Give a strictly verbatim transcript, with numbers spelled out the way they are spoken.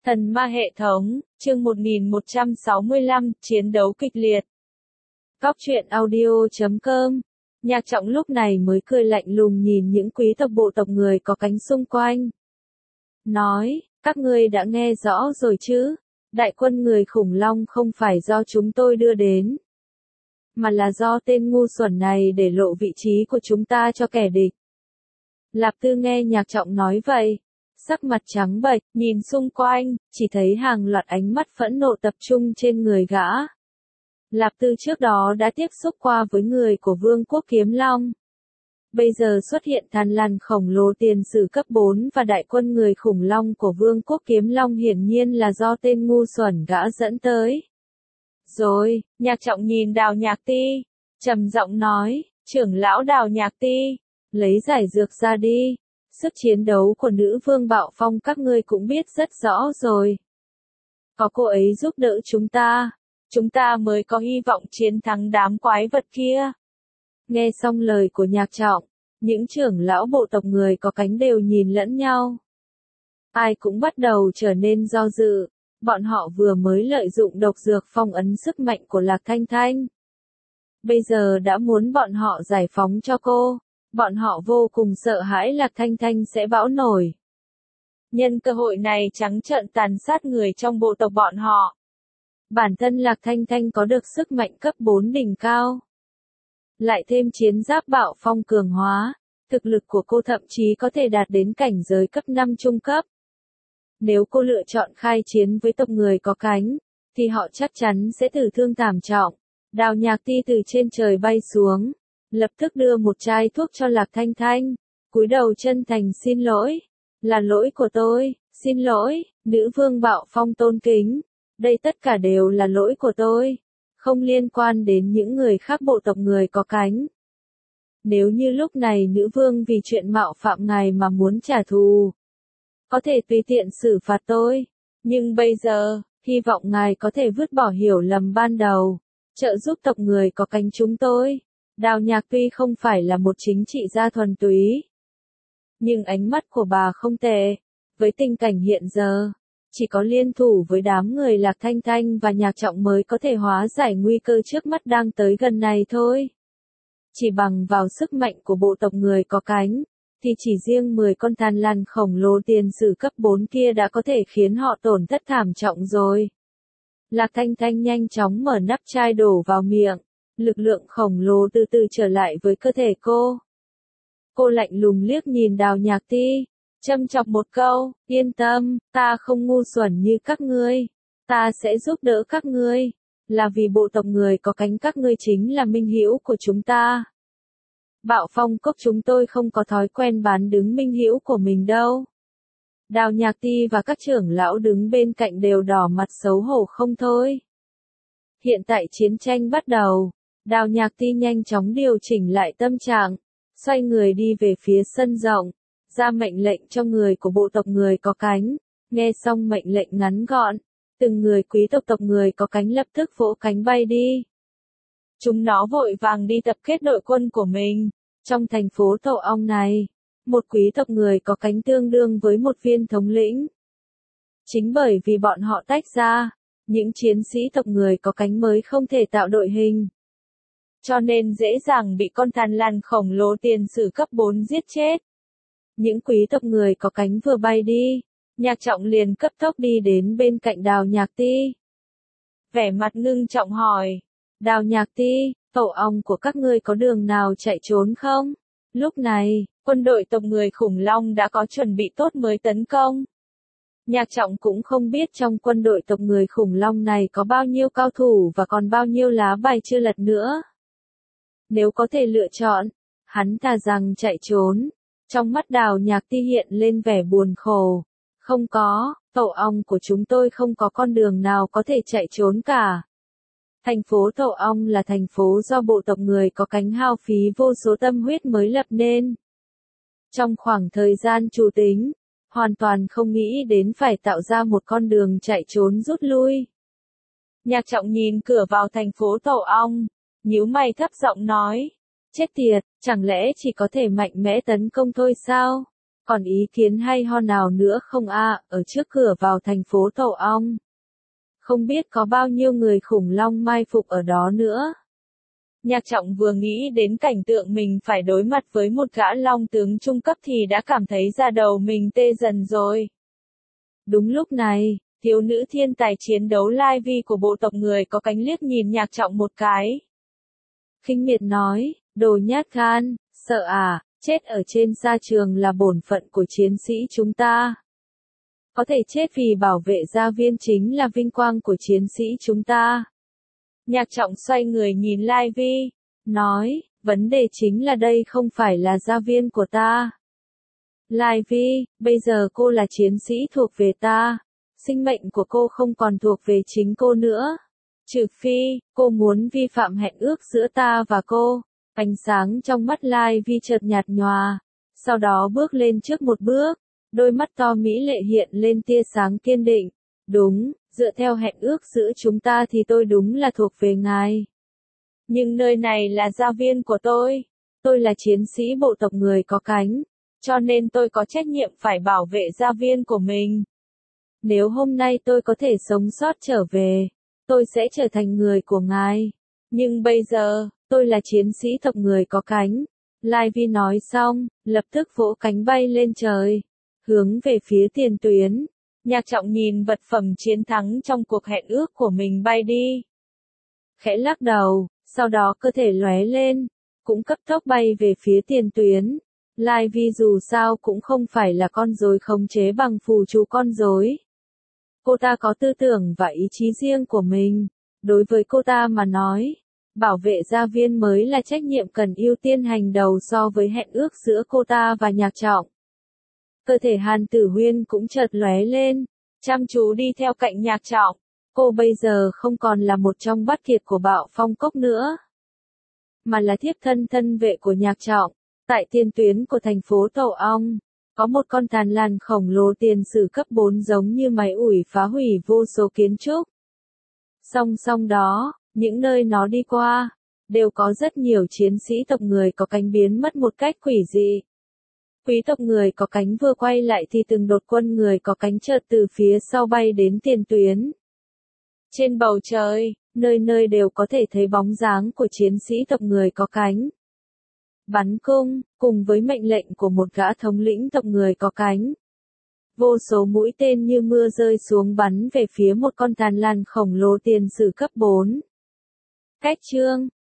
Thần ma hệ thống, chương một nghìn một trăm sáu mươi lăm, chiến đấu kịch liệt. Góc truyện audio chấm com. Nhạc Trọng lúc này mới cười lạnh lùng nhìn những quý tộc bộ tộc người có cánh xung quanh. Nói, các ngươi đã nghe rõ rồi chứ, đại quân người khủng long không phải do chúng tôi đưa đến, mà là do tên ngu xuẩn này để lộ vị trí của chúng ta cho kẻ địch. Lạp Tư nghe Nhạc Trọng nói vậy, sắc mặt trắng bệch, nhìn xung quanh, chỉ thấy hàng loạt ánh mắt phẫn nộ tập trung trên người gã. Lạp Tư trước đó đã tiếp xúc qua với người của Vương quốc Kiếm Long. Bây giờ xuất hiện thằn lằn khổng lồ tiền sử cấp bốn và đại quân người khủng long của Vương quốc Kiếm Long hiển nhiên là do tên ngu xuẩn gã dẫn tới. Rồi, Nhạc Trọng nhìn Đào Nhạc Ti, trầm giọng nói, trưởng lão Đào Nhạc Ti, lấy giải dược ra đi. Sức chiến đấu của nữ vương Bạo Phong các ngươi cũng biết rất rõ rồi. Có cô ấy giúp đỡ chúng ta, chúng ta mới có hy vọng chiến thắng đám quái vật kia. Nghe xong lời của Nhạc Trọng, những trưởng lão bộ tộc người có cánh đều nhìn lẫn nhau. Ai cũng bắt đầu trở nên do dự, bọn họ vừa mới lợi dụng độc dược phong ấn sức mạnh của Lạc Thanh Thanh. Bây giờ đã muốn bọn họ giải phóng cho cô. Bọn họ vô cùng sợ hãi Lạc Thanh Thanh sẽ bão nổi. Nhân cơ hội này trắng trợn tàn sát người trong bộ tộc bọn họ. Bản thân Lạc Thanh Thanh có được sức mạnh cấp bốn đỉnh cao. Lại thêm chiến giáp bạo phong cường hóa, thực lực của cô thậm chí có thể đạt đến cảnh giới cấp năm trung cấp. Nếu cô lựa chọn khai chiến với tộc người có cánh, thì họ chắc chắn sẽ tử thương thảm trọng. Đào Nhạc Ti từ trên trời bay xuống, lập tức đưa một chai thuốc cho Lạc Thanh Thanh, cúi đầu chân thành xin lỗi, là lỗi của tôi, xin lỗi, nữ vương Bạo Phong tôn kính, đây tất cả đều là lỗi của tôi, không liên quan đến những người khác bộ tộc người có cánh. Nếu như lúc này nữ vương vì chuyện mạo phạm ngài mà muốn trả thù, có thể tùy tiện xử phạt tôi, nhưng bây giờ, hy vọng ngài có thể vứt bỏ hiểu lầm ban đầu, trợ giúp tộc người có cánh chúng tôi. Đào Nhạc tuy không phải là một chính trị gia thuần túy, nhưng ánh mắt của bà không tệ. Với tình cảnh hiện giờ, chỉ có liên thủ với đám người Lạc Thanh Thanh và Nhạc Trọng mới có thể hóa giải nguy cơ trước mắt đang tới gần này thôi. Chỉ bằng vào sức mạnh của bộ tộc người có cánh, thì chỉ riêng mười con thằn lằn khổng lồ tiền sử cấp bốn kia đã có thể khiến họ tổn thất thảm trọng rồi. Lạc Thanh Thanh nhanh chóng mở nắp chai đổ vào miệng. Lực lượng khổng lồ từ từ trở lại với cơ thể cô. Cô lạnh lùng liếc nhìn Đào Nhạc Ti, châm chọc một câu, yên tâm, ta không ngu xuẩn như các ngươi, ta sẽ giúp đỡ các ngươi, là vì bộ tộc người có cánh các ngươi chính là minh hữu của chúng ta. Bạo Phong cốc chúng tôi không có thói quen bán đứng minh hữu của mình đâu. Đào Nhạc Ti và các trưởng lão đứng bên cạnh đều đỏ mặt xấu hổ không thôi. Hiện tại chiến tranh bắt đầu. Đào Nhạc Ti nhanh chóng điều chỉnh lại tâm trạng, xoay người đi về phía sân rộng, ra mệnh lệnh cho người của bộ tộc người có cánh. Nghe xong mệnh lệnh ngắn gọn, từng người quý tộc tộc người có cánh lập tức vỗ cánh bay đi. Chúng nó vội vàng đi tập kết đội quân của mình. Trong thành phố Tổ Ong này, một quý tộc người có cánh tương đương với một viên thống lĩnh. Chính bởi vì bọn họ tách ra, những chiến sĩ tộc người có cánh mới không thể tạo đội hình. Cho nên dễ dàng bị con thằn lằn khổng lồ tiền sử cấp bốn giết chết. Những quý tộc người có cánh vừa bay đi, Nhạc Trọng liền cấp tốc đi đến bên cạnh Đào Nhạc Ti. Vẻ mặt ngưng trọng hỏi, Đào Nhạc Ti, tổ ong của các ngươi có đường nào chạy trốn không? Lúc này, quân đội tộc người khủng long đã có chuẩn bị tốt mới tấn công. Nhạc Trọng cũng không biết trong quân đội tộc người khủng long này có bao nhiêu cao thủ và còn bao nhiêu lá bài chưa lật nữa. Nếu có thể lựa chọn, hắn thà rằng chạy trốn. Trong mắt Đào Nhạc Ti hiện lên vẻ buồn khổ. Không có, tổ ong của chúng tôi không có con đường nào có thể chạy trốn cả. Thành phố Tổ Ong là thành phố do bộ tộc người có cánh hao phí vô số tâm huyết mới lập nên. Trong khoảng thời gian chủ tính, hoàn toàn không nghĩ đến phải tạo ra một con đường chạy trốn rút lui. Nhạc Trọng nhìn cửa vào thành phố Tổ Ong, nhíu mày thấp giọng nói, chết tiệt, chẳng lẽ chỉ có thể mạnh mẽ tấn công thôi sao? Còn ý kiến hay ho nào nữa không a? Ở trước cửa vào thành phố Tổ Ong, không biết có bao nhiêu người khủng long mai phục ở đó nữa. Nhạc Trọng vừa nghĩ đến cảnh tượng mình phải đối mặt với một gã long tướng trung cấp thì đã cảm thấy da đầu mình tê dần rồi. Đúng lúc này, thiếu nữ thiên tài chiến đấu Lai Vi của bộ tộc người có cánh liếc nhìn Nhạc Trọng một cái. Khinh miệt nói, đồ nhát gan, sợ à, chết ở trên sa trường là bổn phận của chiến sĩ chúng ta. Có thể chết vì bảo vệ gia viên chính là vinh quang của chiến sĩ chúng ta. Nhạc Trọng xoay người nhìn Lai Vi, nói, vấn đề chính là đây không phải là gia viên của ta. Lai Vi, bây giờ cô là chiến sĩ thuộc về ta. Sinh mệnh của cô không còn thuộc về chính cô nữa. Trừ phi, cô muốn vi phạm hẹn ước giữa ta và cô. Ánh sáng trong mắt Lai Vi chợt nhạt nhòa. Sau đó bước lên trước một bước. Đôi mắt to mỹ lệ hiện lên tia sáng kiên định. Đúng, dựa theo hẹn ước giữa chúng ta thì tôi đúng là thuộc về ngài. Nhưng nơi này là gia viên của tôi. Tôi là chiến sĩ bộ tộc người có cánh. Cho nên tôi có trách nhiệm phải bảo vệ gia viên của mình. Nếu hôm nay tôi có thể sống sót trở về, tôi sẽ trở thành người của ngài. Nhưng bây giờ, tôi là chiến sĩ tộc người có cánh. Lai Vi nói xong, lập tức vỗ cánh bay lên trời, hướng về phía tiền tuyến. Nhạc Trọng nhìn vật phẩm chiến thắng trong cuộc hẹn ước của mình bay đi. Khẽ lắc đầu, sau đó cơ thể lóe lên, cũng cấp tốc bay về phía tiền tuyến. Lai Vi dù sao cũng không phải là con rối khống chế bằng phù chú con rối. Cô ta có tư tưởng và ý chí riêng của mình. Đối với cô ta mà nói, bảo vệ gia viên mới là trách nhiệm cần ưu tiên hành đầu so với hẹn ước giữa cô ta và Nhạc Trọng. Cơ thể Hàn Tử Huyên cũng chợt lóe lên, chăm chú đi theo cạnh Nhạc Trọng. Cô bây giờ không còn là một trong bát kiệt của Bạo Phong Cốc nữa, mà là thiếp thân thân vệ của Nhạc Trọng. Tại tiền tuyến của thành phố Tổ Ong, có một con thằn lằn khổng lồ tiền sử cấp bốn giống như máy ủi phá hủy vô số kiến trúc. Song song đó, những nơi nó đi qua, đều có rất nhiều chiến sĩ tộc người có cánh biến mất một cách quỷ dị. Quý tộc người có cánh vừa quay lại thì từng đột quân người có cánh chợt từ phía sau bay đến tiền tuyến. Trên bầu trời, nơi nơi đều có thể thấy bóng dáng của chiến sĩ tộc người có cánh. Bắn cung, cùng với mệnh lệnh của một gã thống lĩnh tộc người có cánh. Vô số mũi tên như mưa rơi xuống bắn về phía một con thằn lằn khổng lồ tiền sử cấp bốn. Cách chương